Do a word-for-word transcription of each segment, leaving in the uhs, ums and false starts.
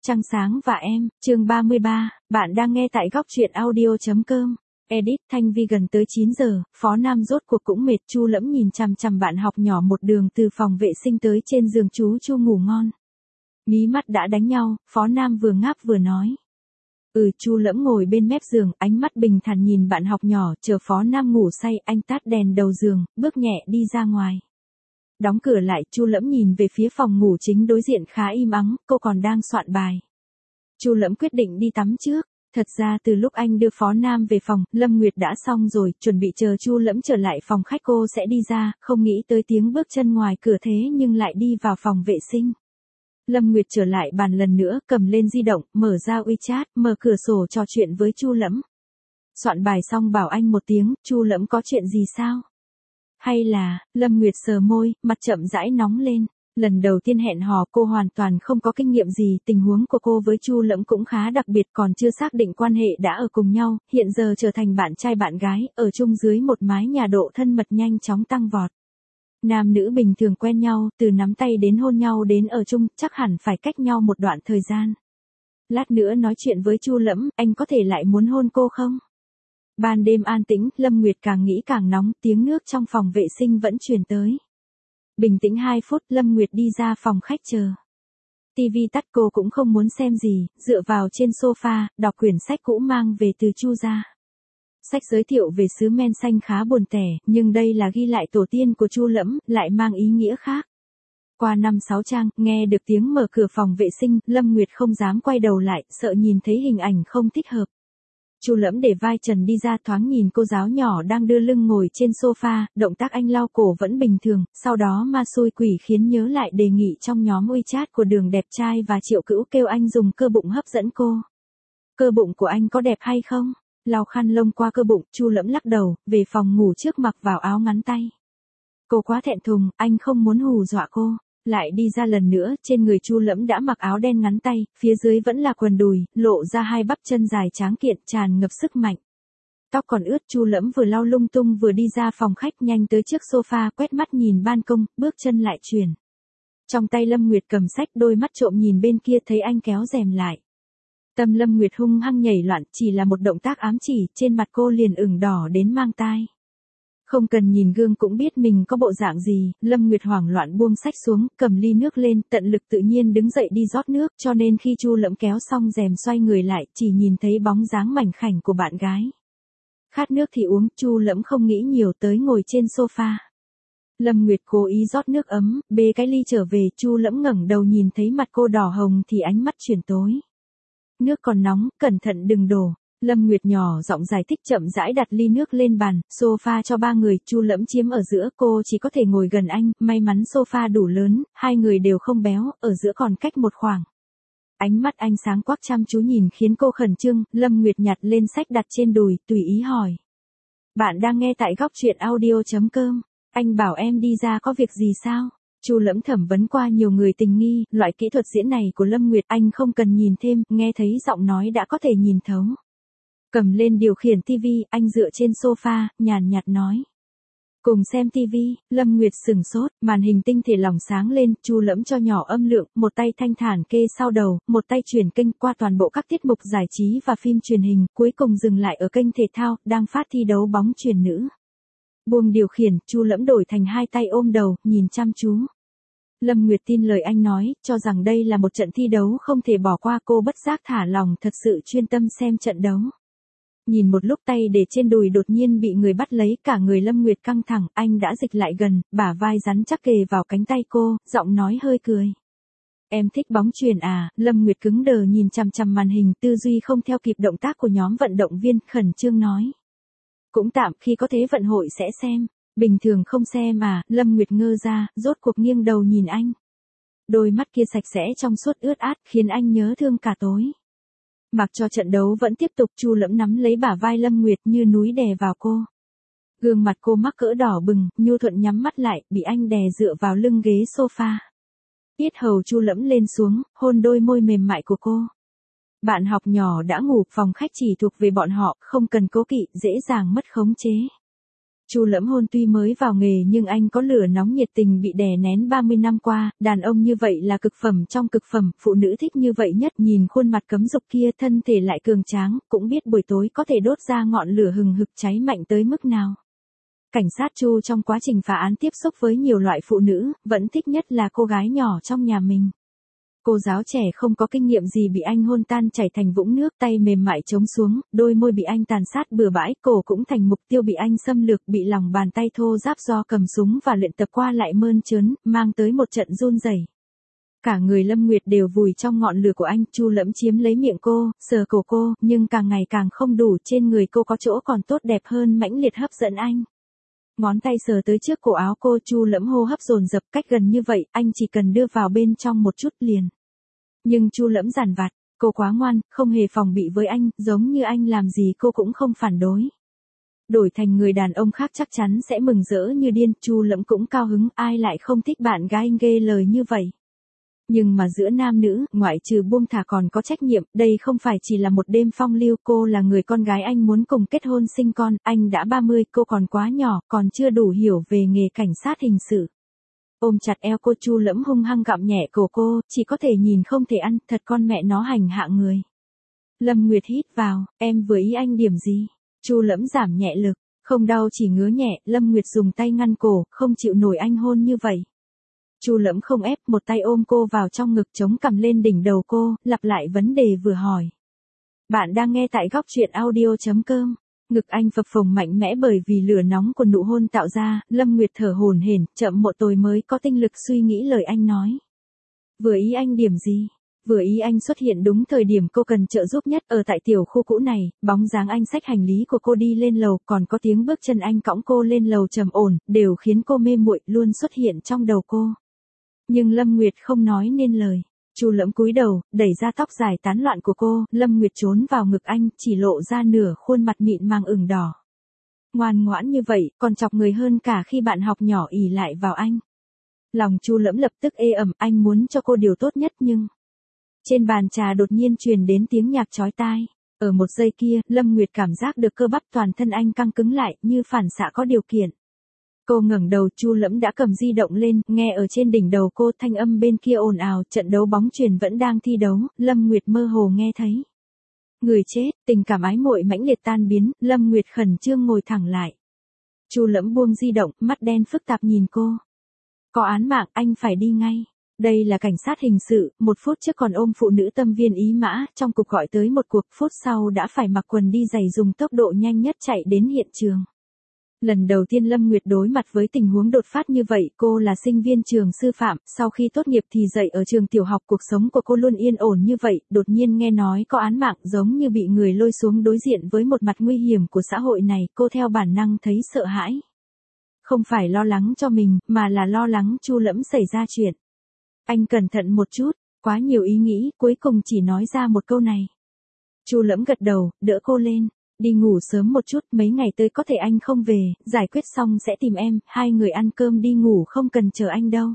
Trăng sáng và em, chương ba mươi ba, bạn đang nghe tại góc truyện audio.com. Edit, Thanh Vi gần tới chín giờ, Phó Nam rốt cuộc cũng mệt. Chu Lẫm nhìn chằm chằm bạn học nhỏ một đường từ phòng vệ sinh tới trên giường. Chú Chu ngủ ngon. Mí mắt đã đánh nhau, Phó Nam vừa ngáp vừa nói. Ừ. Chu Lẫm ngồi bên mép giường, ánh mắt bình thản nhìn bạn học nhỏ. Chờ Phó Nam ngủ say, anh tắt đèn đầu giường, bước nhẹ đi ra ngoài. Đóng cửa lại, Chu Lẫm nhìn về phía phòng ngủ chính đối diện khá im ắng, cô còn đang soạn bài. Chu Lẫm quyết định đi tắm trước. Thật ra từ lúc anh đưa Phó Nam về phòng, Lâm Nguyệt đã xong rồi, chuẩn bị chờ Chu Lẫm trở lại phòng khách cô sẽ đi ra, không nghĩ tới tiếng bước chân ngoài cửa thế nhưng lại đi vào phòng vệ sinh. Lâm Nguyệt trở lại bàn lần nữa, cầm lên di động, mở ra WeChat, mở cửa sổ trò chuyện với Chu Lẫm. Soạn bài xong bảo anh một tiếng, Chu Lẫm có chuyện gì sao? Hay là, Lâm Nguyệt sờ môi, mặt chậm rãi nóng lên. Lần đầu tiên hẹn hò cô hoàn toàn không có kinh nghiệm gì, tình huống của cô với Chu Lẫm cũng khá đặc biệt, còn chưa xác định quan hệ đã ở cùng nhau, hiện giờ trở thành bạn trai bạn gái, ở chung dưới một mái nhà, độ thân mật nhanh chóng tăng vọt. Nam nữ bình thường quen nhau, từ nắm tay đến hôn nhau đến ở chung, chắc hẳn phải cách nhau một đoạn thời gian. Lát nữa nói chuyện với Chu Lẫm, anh có thể lại muốn hôn cô không? Ban đêm an tĩnh, Lâm Nguyệt càng nghĩ càng nóng, tiếng nước trong phòng vệ sinh vẫn truyền tới. Bình tĩnh hai phút, Lâm Nguyệt đi ra phòng khách chờ. Tivi tắt, cô cũng không muốn xem gì, dựa vào trên sofa, đọc quyển sách cũ mang về từ Chu gia. Sách giới thiệu về xứ men xanh khá buồn tẻ, nhưng đây là ghi lại tổ tiên của Chu Lẫm, lại mang ý nghĩa khác. Qua năm sáu trang, nghe được tiếng mở cửa phòng vệ sinh, Lâm Nguyệt không dám quay đầu lại, sợ nhìn thấy hình ảnh không thích hợp. Chu Lẫm để vai trần đi ra, thoáng nhìn cô giáo nhỏ đang đưa lưng ngồi trên sofa, động tác anh lau cổ vẫn bình thường, sau đó ma xui quỷ khiến nhớ lại đề nghị trong nhóm WeChat của Đường đẹp trai và Triệu Cữu kêu anh dùng cơ bụng hấp dẫn cô. Cơ bụng của anh có đẹp hay không? Lau khăn lông qua cơ bụng, Chu Lẫm lắc đầu, về phòng ngủ trước mặc vào áo ngắn tay. Cô quá thẹn thùng, anh không muốn hù dọa cô. Lại đi ra lần nữa, trên người Chu Lẫm đã mặc áo đen ngắn tay, phía dưới vẫn là quần đùi, lộ ra hai bắp chân dài tráng kiện, tràn ngập sức mạnh. Tóc còn ướt, Chu Lẫm vừa lau lung tung vừa đi ra phòng khách, nhanh tới trước sofa, quét mắt nhìn ban công, bước chân lại chuyển. Trong tay Lâm Nguyệt cầm sách, đôi mắt trộm nhìn bên kia, thấy anh kéo rèm lại. Tâm Lâm Nguyệt hung hăng nhảy loạn, chỉ là một động tác ám chỉ, trên mặt cô liền ửng đỏ đến mang tai. Không cần nhìn gương cũng biết mình có bộ dạng gì, Lâm Nguyệt hoảng loạn buông sách xuống, cầm ly nước lên, tận lực tự nhiên đứng dậy đi rót nước, cho nên khi Chu Lẫm kéo xong rèm xoay người lại, chỉ nhìn thấy bóng dáng mảnh khảnh của bạn gái. Khát nước thì uống, Chu Lẫm không nghĩ nhiều, tới ngồi trên sofa. Lâm Nguyệt cố ý rót nước ấm, bê cái ly trở về, Chu Lẫm ngẩng đầu nhìn thấy mặt cô đỏ hồng thì ánh mắt chuyển tối. Nước còn nóng, cẩn thận đừng đổ. Lâm Nguyệt nhỏ giọng giải thích, chậm rãi đặt ly nước lên bàn, sofa cho ba người, Chu Lẫm chiếm ở giữa, cô chỉ có thể ngồi gần anh, may mắn sofa đủ lớn, hai người đều không béo, ở giữa còn cách một khoảng. Ánh mắt anh sáng quắc chăm chú nhìn khiến cô khẩn trương, Lâm Nguyệt nhặt lên sách đặt trên đùi, tùy ý hỏi. Bạn đang nghe tại góc truyện audio.com, anh bảo em đi ra có việc gì sao? Chu Lẫm thẩm vấn qua nhiều người tình nghi, loại kỹ thuật diễn này của Lâm Nguyệt anh không cần nhìn thêm, nghe thấy giọng nói đã có thể nhìn thấu. Cầm lên điều khiển tivi, anh dựa trên sofa, nhàn nhạt nói. Cùng xem tivi, Lâm Nguyệt sửng sốt, màn hình tinh thể lỏng sáng lên, Chu Lẫm cho nhỏ âm lượng, một tay thanh thản kê sau đầu, một tay chuyển kênh qua toàn bộ các tiết mục giải trí và phim truyền hình, cuối cùng dừng lại ở kênh thể thao, đang phát thi đấu bóng chuyền nữ. Buông điều khiển, Chu Lẫm đổi thành hai tay ôm đầu, nhìn chăm chú. Lâm Nguyệt tin lời anh nói, cho rằng đây là một trận thi đấu không thể bỏ qua, cô bất giác thả lòng, thật sự chuyên tâm xem trận đấu. Nhìn một lúc tay để trên đùi đột nhiên bị người bắt lấy, cả người Lâm Nguyệt căng thẳng, anh đã dịch lại gần, bả vai rắn chắc kề vào cánh tay cô, giọng nói hơi cười. Em thích bóng chuyền à? Lâm Nguyệt cứng đờ nhìn chằm chằm màn hình, tư duy không theo kịp động tác của nhóm vận động viên, khẩn trương nói. Cũng tạm, khi có thế vận hội sẽ xem, bình thường không xem à? Lâm Nguyệt ngơ ra, rốt cuộc nghiêng đầu nhìn anh. Đôi mắt kia sạch sẽ trong suốt ướt át, khiến anh nhớ thương cả tối. Mặc cho trận đấu vẫn tiếp tục, Chu Lẫm nắm lấy bả vai Lâm Nguyệt như núi đè vào cô. Gương mặt cô mắc cỡ đỏ bừng, nhu thuận nhắm mắt lại, bị anh đè dựa vào lưng ghế sofa. Yết hầu Chu Lẫm lên xuống, hôn đôi môi mềm mại của cô. Bạn học nhỏ đã ngủ, phòng khách chỉ thuộc về bọn họ, không cần cố kỵ, dễ dàng mất khống chế. Chu Lẫm Hôn tuy mới vào nghề nhưng anh có lửa nóng nhiệt tình bị đè nén ba mươi năm qua, đàn ông như vậy là cực phẩm trong cực phẩm, phụ nữ thích như vậy nhất, nhìn khuôn mặt cấm dục kia, thân thể lại cường tráng, cũng biết buổi tối có thể đốt ra ngọn lửa hừng hực cháy mạnh tới mức nào. Cảnh sát Chu trong quá trình phá án tiếp xúc với nhiều loại phụ nữ, vẫn thích nhất là cô gái nhỏ trong nhà mình. Cô giáo trẻ không có kinh nghiệm gì bị anh hôn tan chảy thành vũng nước, tay mềm mại trống xuống, đôi môi bị anh tàn sát bừa bãi, cổ cũng thành mục tiêu bị anh xâm lược, bị lòng bàn tay thô ráp do cầm súng và luyện tập qua lại mơn trớn, mang tới một trận run rẩy. Cả người Lâm Nguyệt đều vùi trong ngọn lửa của anh, Chu Lẫm chiếm lấy miệng cô, sờ cổ cô, nhưng càng ngày càng không đủ, trên người cô có chỗ còn tốt đẹp hơn mãnh liệt hấp dẫn anh. Ngón tay sờ tới trước cổ áo cô, Chu Lẫm hô hấp dồn dập, cách gần như vậy, anh chỉ cần đưa vào bên trong một chút liền. Nhưng Chu Lẫm giàn vặt, cô quá ngoan, không hề phòng bị với anh, giống như anh làm gì cô cũng không phản đối. Đổi thành người đàn ông khác chắc chắn sẽ mừng rỡ như điên, Chu Lẫm cũng cao hứng, ai lại không thích bạn gái anh ghê lời như vậy. Nhưng mà giữa nam nữ, ngoại trừ buông thả còn có trách nhiệm, đây không phải chỉ là một đêm phong lưu, cô là người con gái anh muốn cùng kết hôn sinh con, anh đã ba mươi, cô còn quá nhỏ, còn chưa đủ hiểu về nghề cảnh sát hình sự. Ôm chặt eo cô, Chu Lẫm hung hăng gặm nhẹ cổ cô, chỉ có thể nhìn không thể ăn, thật con mẹ nó hành hạ người. Lâm Nguyệt hít vào, em vừa ý anh điểm gì? Chu Lẫm giảm nhẹ lực, không đau chỉ ngứa nhẹ, Lâm Nguyệt dùng tay ngăn cổ, không chịu nổi anh hôn như vậy. Chu Lẫm không ép, một tay ôm cô vào trong ngực, chống cằm lên đỉnh đầu cô, lặp lại vấn đề vừa hỏi. Bạn đang nghe tại góc truyện audio chấm com. Ngực anh phập phồng mạnh mẽ bởi vì lửa nóng của nụ hôn tạo ra, Lâm Nguyệt thở hổn hển, chậm một tôi mới có tinh lực suy nghĩ lời anh nói. Vừa ý anh điểm gì? Vừa ý anh xuất hiện đúng thời điểm cô cần trợ giúp nhất, ở tại tiểu khu cũ này, bóng dáng anh xách hành lý của cô đi lên lầu, còn có tiếng bước chân anh cõng cô lên lầu trầm ổn, đều khiến cô mê muội, luôn xuất hiện trong đầu cô. Nhưng Lâm Nguyệt không nói nên lời. Chu Lẫm cúi đầu, đẩy ra tóc dài tán loạn của cô, Lâm Nguyệt trốn vào ngực anh, chỉ lộ ra nửa khuôn mặt mịn màng ửng đỏ. Ngoan ngoãn như vậy, còn chọc người hơn cả khi bạn học nhỏ ỷ lại vào anh. Lòng Chu Lẫm lập tức ê ẩm, anh muốn cho cô điều tốt nhất nhưng... Trên bàn trà đột nhiên truyền đến tiếng nhạc chói tai. Ở một giây kia, Lâm Nguyệt cảm giác được cơ bắp toàn thân anh căng cứng lại, như phản xạ có điều kiện. Cô ngẩng đầu, Chu Lẫm đã cầm di động lên, nghe ở trên đỉnh đầu cô, thanh âm bên kia ồn ào, trận đấu bóng chuyền vẫn đang thi đấu, Lâm Nguyệt mơ hồ nghe thấy. Người chết, tình cảm ái muội mãnh liệt tan biến, Lâm Nguyệt khẩn trương ngồi thẳng lại. Chu Lẫm buông di động, mắt đen phức tạp nhìn cô. Có án mạng, anh phải đi ngay. Đây là cảnh sát hình sự, một phút trước còn ôm phụ nữ tâm viên ý mã, trong cuộc gọi tới một cuộc, phút sau đã phải mặc quần đi giày dùng tốc độ nhanh nhất chạy đến hiện trường. Lần đầu tiên Lâm Nguyệt đối mặt với tình huống đột phát như vậy, cô là sinh viên trường sư phạm, sau khi tốt nghiệp thì dạy ở trường tiểu học, cuộc sống của cô luôn yên ổn như vậy, đột nhiên nghe nói có án mạng, giống như bị người lôi xuống đối diện với một mặt nguy hiểm của xã hội này, cô theo bản năng thấy sợ hãi. Không phải lo lắng cho mình, mà là lo lắng Chu Lẫm xảy ra chuyện. Anh cẩn thận một chút, quá nhiều ý nghĩ, cuối cùng chỉ nói ra một câu này. Chu Lẫm gật đầu, đỡ cô lên. Đi ngủ sớm một chút, mấy ngày tới có thể anh không về, giải quyết xong sẽ tìm em, hai người ăn cơm đi ngủ không cần chờ anh đâu.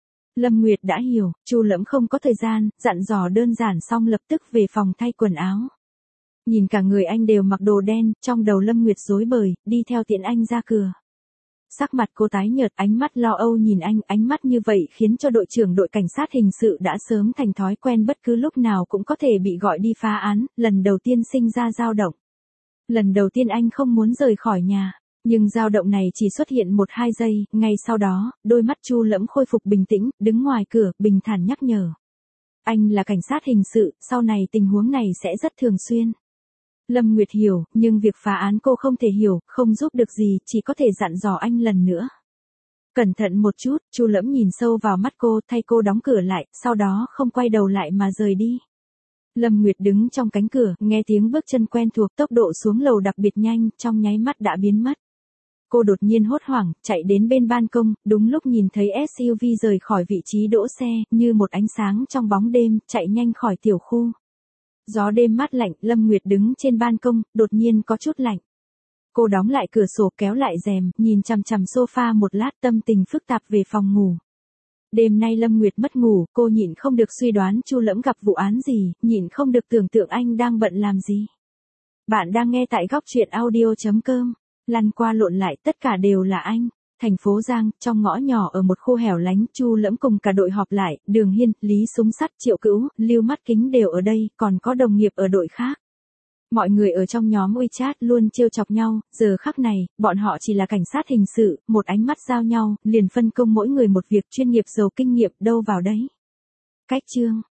Lâm Nguyệt đã hiểu, Chu Lẫm không có thời gian, dặn dò đơn giản xong lập tức về phòng thay quần áo. Nhìn cả người anh đều mặc đồ đen, trong đầu Lâm Nguyệt rối bời, đi theo tiện anh ra cửa. Sắc mặt cô tái nhợt, ánh mắt lo âu nhìn anh, ánh mắt như vậy khiến cho đội trưởng đội cảnh sát hình sự đã sớm thành thói quen, bất cứ lúc nào cũng có thể bị gọi đi phá án, lần đầu tiên sinh ra dao động. Lần đầu tiên anh không muốn rời khỏi nhà, nhưng dao động này chỉ xuất hiện một hai giây, ngay sau đó, đôi mắt Chu Lẫm khôi phục bình tĩnh, đứng ngoài cửa, bình thản nhắc nhở. Anh là cảnh sát hình sự, sau này tình huống này sẽ rất thường xuyên. Lâm Nguyệt hiểu, nhưng việc phá án cô không thể hiểu, không giúp được gì, chỉ có thể dặn dò anh lần nữa. Cẩn thận một chút, Chu Lẫm nhìn sâu vào mắt cô, thay cô đóng cửa lại, sau đó không quay đầu lại mà rời đi. Lâm Nguyệt đứng trong cánh cửa, nghe tiếng bước chân quen thuộc, tốc độ xuống lầu đặc biệt nhanh, trong nháy mắt đã biến mất. Cô đột nhiên hốt hoảng, chạy đến bên ban công, đúng lúc nhìn thấy ét u vê rời khỏi vị trí đỗ xe, như một ánh sáng trong bóng đêm, chạy nhanh khỏi tiểu khu. Gió đêm mát lạnh, Lâm Nguyệt đứng trên ban công, đột nhiên có chút lạnh. Cô đóng lại cửa sổ, kéo lại rèm, nhìn chằm chằm sofa một lát, tâm tình phức tạp về phòng ngủ. Đêm nay Lâm Nguyệt mất ngủ, cô nhịn không được suy đoán Chu Lẫm gặp vụ án gì, nhịn không được tưởng tượng anh đang bận làm gì. Bạn đang nghe tại góc truyện audio chấm com. lăn qua lộn lại tất cả đều là anh. Thành phố Giang, trong ngõ nhỏ ở một khu hẻo lánh, Chu Lẫm cùng cả đội họp lại, Đường Hiên, Lý Súng Sắt, Triệu Cữu, Lưu Mắt Kính đều ở đây, còn có đồng nghiệp ở đội khác. Mọi người ở trong nhóm WeChat luôn trêu chọc nhau, giờ khắc này, bọn họ chỉ là cảnh sát hình sự, một ánh mắt giao nhau, liền phân công mỗi người một việc chuyên nghiệp giàu kinh nghiệm đâu vào đấy. Cách chương